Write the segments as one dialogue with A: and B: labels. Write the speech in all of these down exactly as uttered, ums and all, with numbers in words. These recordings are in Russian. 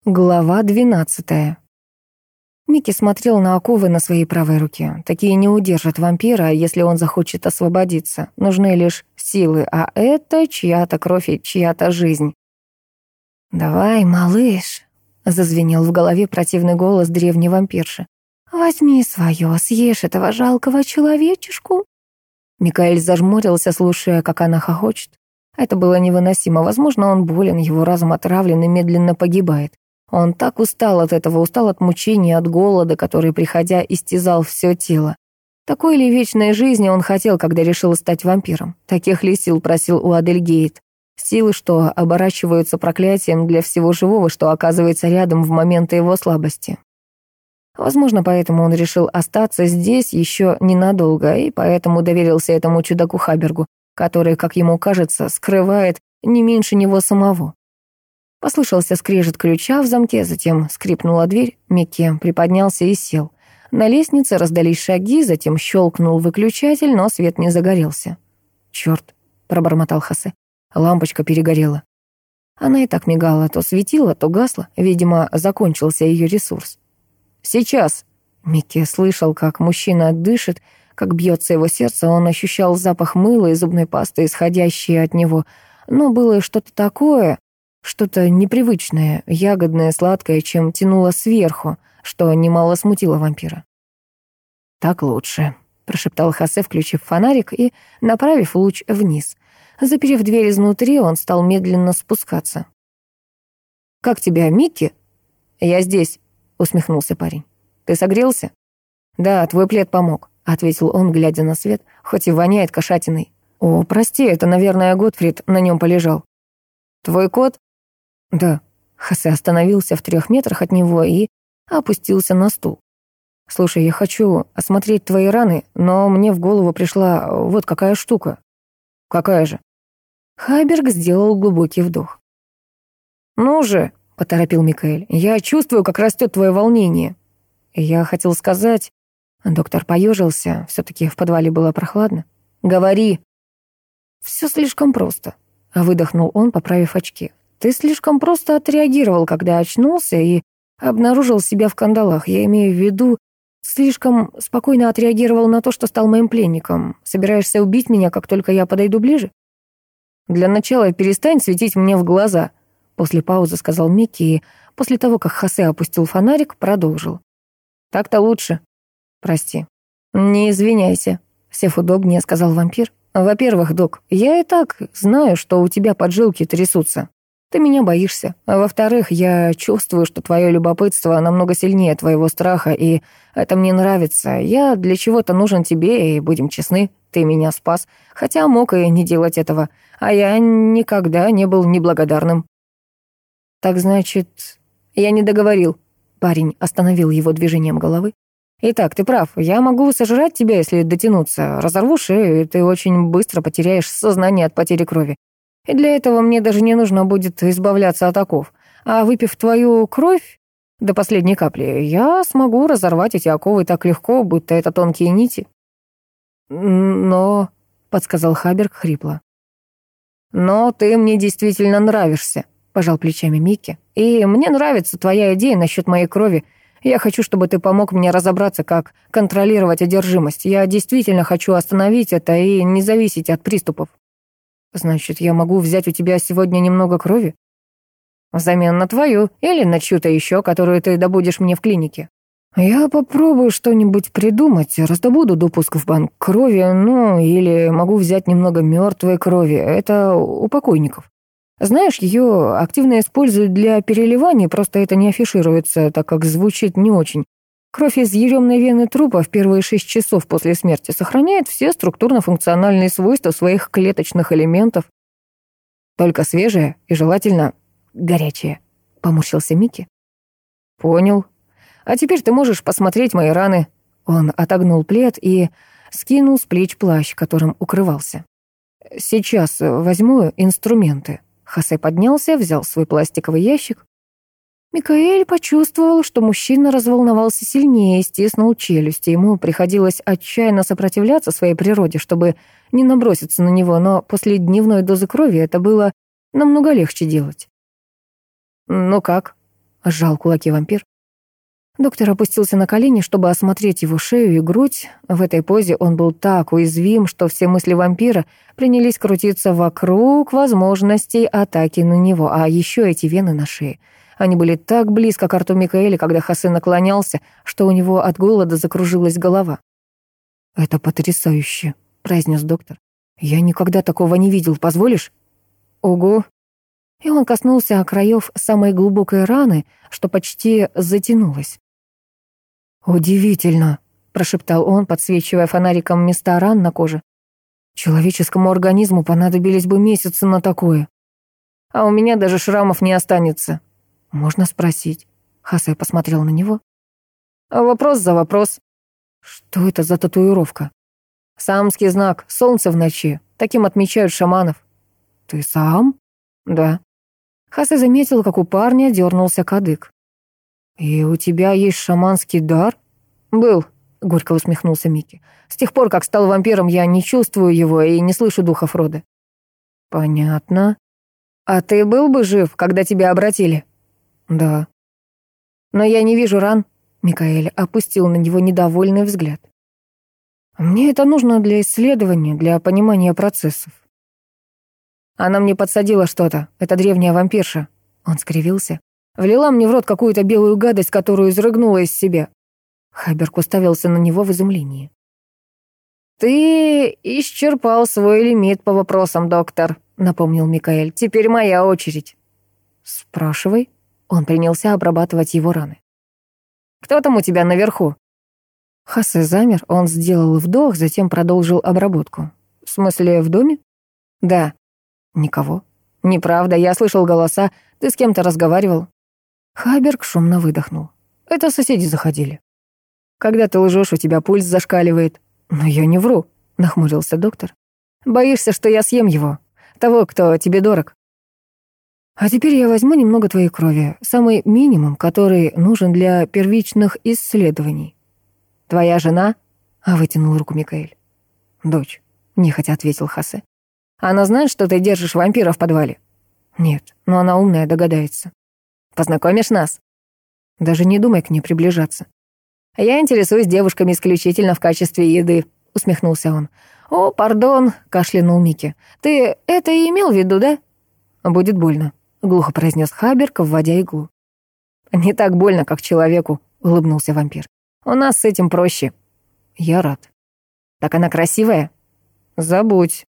A: Глава двенадцатая. Микки смотрел на оковы на своей правой руке. Такие не удержат вампира, если он захочет освободиться. Нужны лишь силы, а это чья-то кровь и чья-то жизнь. «Давай, малыш», — зазвенел в голове противный голос древней вампирши. «Возьми свое, съешь этого жалкого человечешку». Микаэль зажмурился, слушая, как она хохочет. Это было невыносимо. Возможно, он болен, его разум отравлен и медленно погибает. Он так устал от этого, устал от мучений, от голода, который, приходя, истязал все тело. Такой ли вечной жизни он хотел, когда решил стать вампиром? Таких ли сил просил у Адельгейт? Силы, что оборачиваются проклятием для всего живого, что оказывается рядом в моменты его слабости. Возможно, поэтому он решил остаться здесь еще ненадолго, и поэтому доверился этому чудаку Хабергу, который, как ему кажется, скрывает не меньше него самого. Послышался скрежет ключа в замке, затем скрипнула дверь. Микки приподнялся и сел. На лестнице раздались шаги, затем щелкнул выключатель, но свет не загорелся. «Черт», — пробормотал Хосе, — лампочка перегорела. Она и так мигала, то светила, то гасла. Видимо, закончился ее ресурс. «Сейчас!» Микки слышал, как мужчина дышит, как бьется его сердце. Он ощущал запах мыла и зубной пасты, исходящие от него. Но было что-то такое, что-то непривычное, ягодное, сладкое, чем тянуло сверху, что немало смутило вампира. «Так лучше», — прошептал Хосе, включив фонарик и направив луч вниз. Заперев дверь изнутри, он стал медленно спускаться. «Как тебя, Микки?» «Я здесь», — усмехнулся парень. «Ты согрелся?» «Да, твой плед помог», — ответил он, глядя на свет, хоть и воняет кошатиной. «О, прости, это, наверное, Готфрид на нем полежал». «Твой кот?» «Да». Хосе остановился в трех метрах от него и опустился на стул. «Слушай, я хочу осмотреть твои раны, но мне в голову пришла вот какая штука». «Какая же?» Хаберг сделал глубокий вдох. «Ну же», — поторопил Микаэль, — «я чувствую, как растет твое волнение». Я хотел сказать... Доктор поежился, все-таки в подвале было прохладно. «Говори». «Все слишком просто», — выдохнул он, поправив очки. «Ты слишком просто отреагировал, когда очнулся и обнаружил себя в кандалах. Я имею в виду, слишком спокойно отреагировал на то, что стал моим пленником. Собираешься убить меня, как только я подойду ближе?» «Для начала перестань светить мне в глаза», — после паузы сказал Микки, и после того, как Хосе опустил фонарик, продолжил. «Так-то лучше. Прости». «Не извиняйся», — сев удобнее, сказал вампир. «Во-первых, док, я и так знаю, что у тебя поджилки трясутся. Ты меня боишься. А во-вторых, я чувствую, что твое любопытство намного сильнее твоего страха, и это мне нравится. Я для чего-то нужен тебе, и, будем честны, ты меня спас. Хотя мог и не делать этого, а я никогда не был неблагодарным». «Так значит...» «Я не договорил». Парень остановил его движением головы. «Итак, ты прав. Я могу сожрать тебя, если дотянуться. Разорву шею, и ты очень быстро потеряешь сознание от потери крови. И для этого мне даже не нужно будет избавляться от оков. А выпив твою кровь до последней капли, я смогу разорвать эти оковы так легко, будто это тонкие нити». «Но...» — подсказал Хаберг хрипло. «Но ты мне действительно нравишься», — пожал плечами Микки. «И мне нравится твоя идея насчет моей крови. Я хочу, чтобы ты помог мне разобраться, как контролировать одержимость. Я действительно хочу остановить это и не зависеть от приступов». «Значит, я могу взять у тебя сегодня немного крови? Взамен на твою или на чью-то еще, которую ты добудешь мне в клинике?» «Я попробую что-нибудь придумать, раздобуду допуск в банк крови, ну, или могу взять немного мертвой крови, это у покойников. Знаешь, ее активно используют для переливания, просто это не афишируется, так как звучит не очень. Кровь из еремной вены трупа в первые шесть часов после смерти сохраняет все структурно-функциональные свойства своих клеточных элементов. Только свежая и желательно горячая», — поморщился Микки. «Понял. А теперь ты можешь посмотреть мои раны». Он отогнул плед и скинул с плеч плащ, которым укрывался. «Сейчас возьму инструменты». Хосе поднялся, взял свой пластиковый ящик. Микаэль почувствовал, что мужчина разволновался сильнее и стиснул челюсти. Ему приходилось отчаянно сопротивляться своей природе, чтобы не наброситься на него, но после дневной дозы крови это было намного легче делать. «Ну как?» — сжал кулаки вампир. Доктор опустился на колени, чтобы осмотреть его шею и грудь. В этой позе он был так уязвим, что все мысли вампира принялись крутиться вокруг возможностей атаки на него, а еще эти вены на шее. Они были так близко к рту Микаэля, когда Хосе наклонялся, что у него от голода закружилась голова. «Это потрясающе», — произнес доктор. «Я никогда такого не видел, позволишь?» «Ого!» И он коснулся краев самой глубокой раны, что почти затянулась. «Удивительно», — прошептал он, подсвечивая фонариком места ран на коже. «Человеческому организму понадобились бы месяцы на такое. А у меня даже шрамов не останется». «Можно спросить?» Хосе посмотрел на него. «Вопрос за вопрос». «Что это за татуировка?» «Саамский знак, солнце в ночи. Таким отмечают шаманов». «Ты саам?» «Да». Хосе заметил, как у парня дернулся кадык. «И у тебя есть шаманский дар?» «Был», — горько усмехнулся Микки. «С тех пор, как стал вампиром, я не чувствую его и не слышу духов рода». «Понятно. А ты был бы жив, когда тебя обратили?» «Да». «Но я не вижу ран», — Микаэль опустил на него недовольный взгляд. «Мне это нужно для исследования, для понимания процессов». «Она мне подсадила что-то, это древняя вампирша». Он скривился. «Влила мне в рот какую-то белую гадость, которую изрыгнула из себя». Хайберг уставился на него в изумлении. «Ты исчерпал свой лимит по вопросам, доктор», — напомнил Микаэль. «Теперь моя очередь». «Спрашивай». Он принялся обрабатывать его раны. «Кто там у тебя наверху?» Хосе замер, он сделал вдох, затем продолжил обработку. «В смысле, в доме?» «Да». «Никого». «Неправда, я слышал голоса. Ты с кем-то разговаривал?» Хайберг шумно выдохнул. «Это соседи заходили». «Когда ты лжешь, у тебя пульс зашкаливает». «Но я не вру», — нахмурился доктор. «Боишься, что я съем его? Того, кто тебе дорог?» «А теперь я возьму немного твоей крови, самый минимум, который нужен для первичных исследований». «Твоя жена?» — а вытянул руку Микаэль. «Дочь», — нехотя ответил Хосе. «Она знает, что ты держишь вампира в подвале?» «Нет, но она умная, догадается». «Познакомишь нас?» «Даже не думай к ней приближаться». «Я интересуюсь девушками исключительно в качестве еды», — усмехнулся он. «О, пардон», — кашлянул Микки. «Ты это и имел в виду, да?» «Будет больно», — глухо произнес Хайберг, вводя иглу. «Не так больно, как человеку», — улыбнулся вампир. «У нас с этим проще». «Я рад». «Так она красивая?» «Забудь».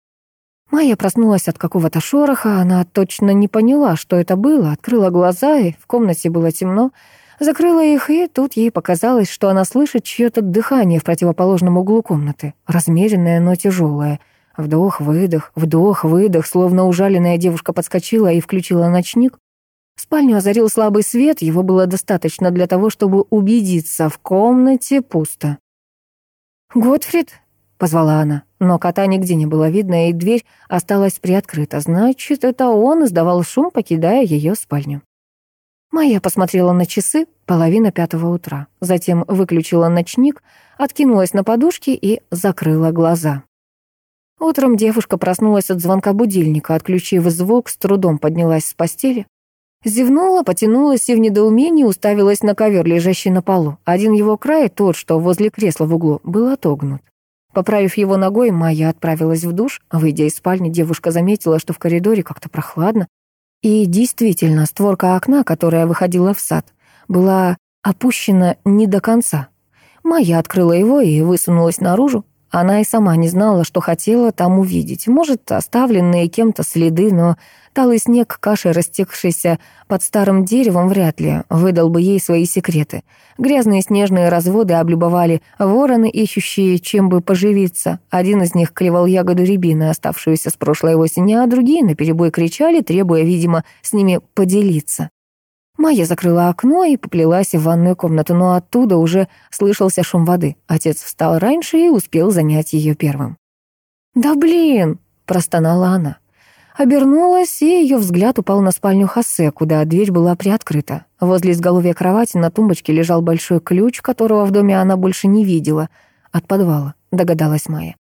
A: Майя проснулась от какого-то шороха, она точно не поняла, что это было, открыла глаза, и в комнате было темно, закрыла их, и тут ей показалось, что она слышит чьё-то дыхание в противоположном углу комнаты, размеренное, но тяжелое. Вдох-выдох, вдох-выдох, словно ужаленная девушка подскочила и включила ночник. Спальню озарил слабый свет, его было достаточно для того, чтобы убедиться, в комнате пусто. «Готфрид?» — позвала она, но кота нигде не было видно, и дверь осталась приоткрыта. Значит, это он издавал шум, покидая ее спальню. Майя посмотрела на часы, половина пятого утра, затем выключила ночник, откинулась на подушке и закрыла глаза. Утром девушка проснулась от звонка будильника, отключив звук, с трудом поднялась с постели. Зевнула, потянулась и в недоумении уставилась на ковер, лежащий на полу. Один его край, тот, что возле кресла в углу, был отогнут. Поправив его ногой, Майя отправилась в душ. Выйдя из спальни, девушка заметила, что в коридоре как-то прохладно. И действительно, створка окна, которая выходила в сад, была опущена не до конца. Майя открыла его и высунулась наружу. Она и сама не знала, что хотела там увидеть. Может, оставленные кем-то следы, но талый снег, кашей растекшийся под старым деревом, вряд ли выдал бы ей свои секреты. Грязные снежные разводы облюбовали вороны, ищущие чем бы поживиться. Один из них клевал ягоду рябины, оставшуюся с прошлой осени, а другие наперебой кричали, требуя, видимо, с ними поделиться. Майя закрыла окно и поплелась в ванную комнату, но оттуда уже слышался шум воды. Отец встал раньше и успел занять ее первым. «Да блин!» — простонала она. Обернулась, и ее взгляд упал на спальню Хосе, куда дверь была приоткрыта. Возле изголовья кровати на тумбочке лежал большой ключ, которого в доме она больше не видела. От подвала, догадалась Майя.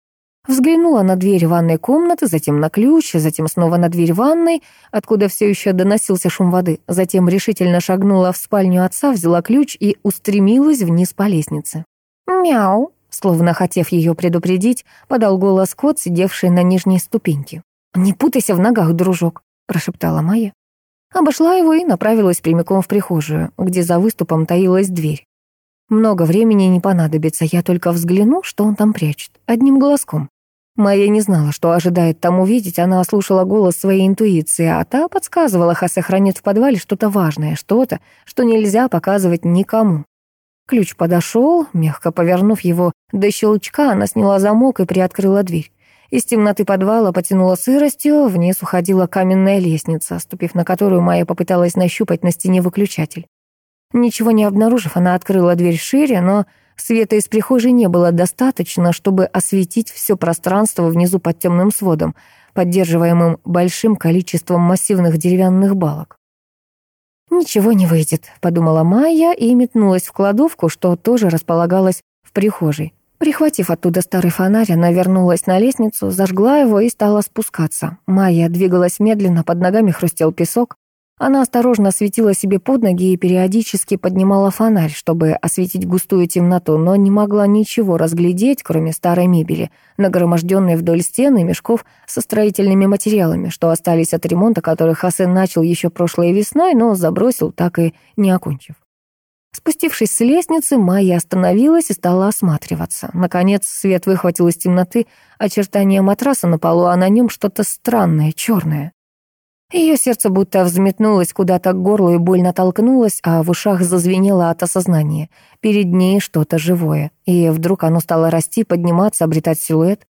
A: Взглянула на дверь ванной комнаты, затем на ключ, затем снова на дверь ванной, откуда все еще доносился шум воды. Затем решительно шагнула в спальню отца, взяла ключ и устремилась вниз по лестнице. «Мяу!» Словно хотев ее предупредить, подал голос кот, сидевший на нижней ступеньке. «Не путайся в ногах, дружок», — прошептала Майя. Обошла его и направилась прямиком в прихожую, где за выступом таилась дверь. Много времени не понадобится, я только взгляну, что он там прячет, одним глазком. Майя не знала, что ожидает там увидеть, она слушала голос своей интуиции, а та подсказывала, Хосе хранит в подвале что-то важное, что-то, что нельзя показывать никому. Ключ подошел, мягко повернув его до щелчка, она сняла замок и приоткрыла дверь. Из темноты подвала потянуло сыростью, вниз уходила каменная лестница, ступив на которую Майя попыталась нащупать на стене выключатель. Ничего не обнаружив, она открыла дверь шире, но света из прихожей не было достаточно, чтобы осветить все пространство внизу под темным сводом, поддерживаемым большим количеством массивных деревянных балок. «Ничего не выйдет», — подумала Майя и метнулась в кладовку, что тоже располагалась в прихожей. Прихватив оттуда старый фонарь, она вернулась на лестницу, зажгла его и стала спускаться. Майя двигалась медленно, под ногами хрустел песок. Она осторожно светила себе под ноги и периодически поднимала фонарь, чтобы осветить густую темноту, но не могла ничего разглядеть, кроме старой мебели, нагроможденной вдоль стены и мешков со строительными материалами, что остались от ремонта, который Хосе начал еще прошлой весной, но забросил, так и не окончив. Спустившись с лестницы, Майя остановилась и стала осматриваться. Наконец свет выхватил из темноты очертания матраса на полу, а на нем что-то странное, черное. Ее сердце будто взметнулось куда-то к горлу и больно толкнулось, а в ушах зазвенело от осознания. Перед ней что-то живое, и вдруг оно стало расти, подниматься, обретать силуэт.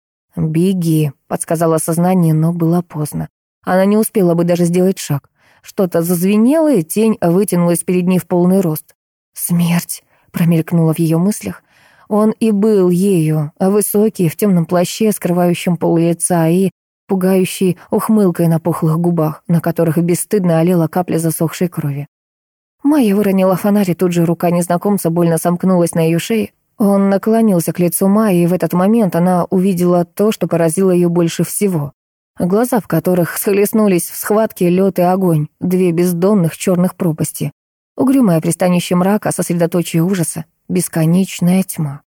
A: «Беги», — подсказало сознание, но было поздно. Она не успела бы даже сделать шаг. Что-то зазвенело, и тень вытянулась перед ней в полный рост. «Смерть!» — промелькнула в ее мыслях. Он и был ею, высокий, в темном плаще, скрывающем пол лица, и пугающей ухмылкой на пухлых губах, на которых бесстыдно олела капля засохшей крови. Майя выронила фонарь, и тут же рука незнакомца больно сомкнулась на ее шее. Он наклонился к лицу Майи, и в этот момент она увидела то, что поразило ее больше всего. Глаза, в которых схлестнулись в схватке лед и огонь, две бездонных черных пропасти. Угрюмое пристанище мрака, сосредоточие ужаса, бесконечная тьма.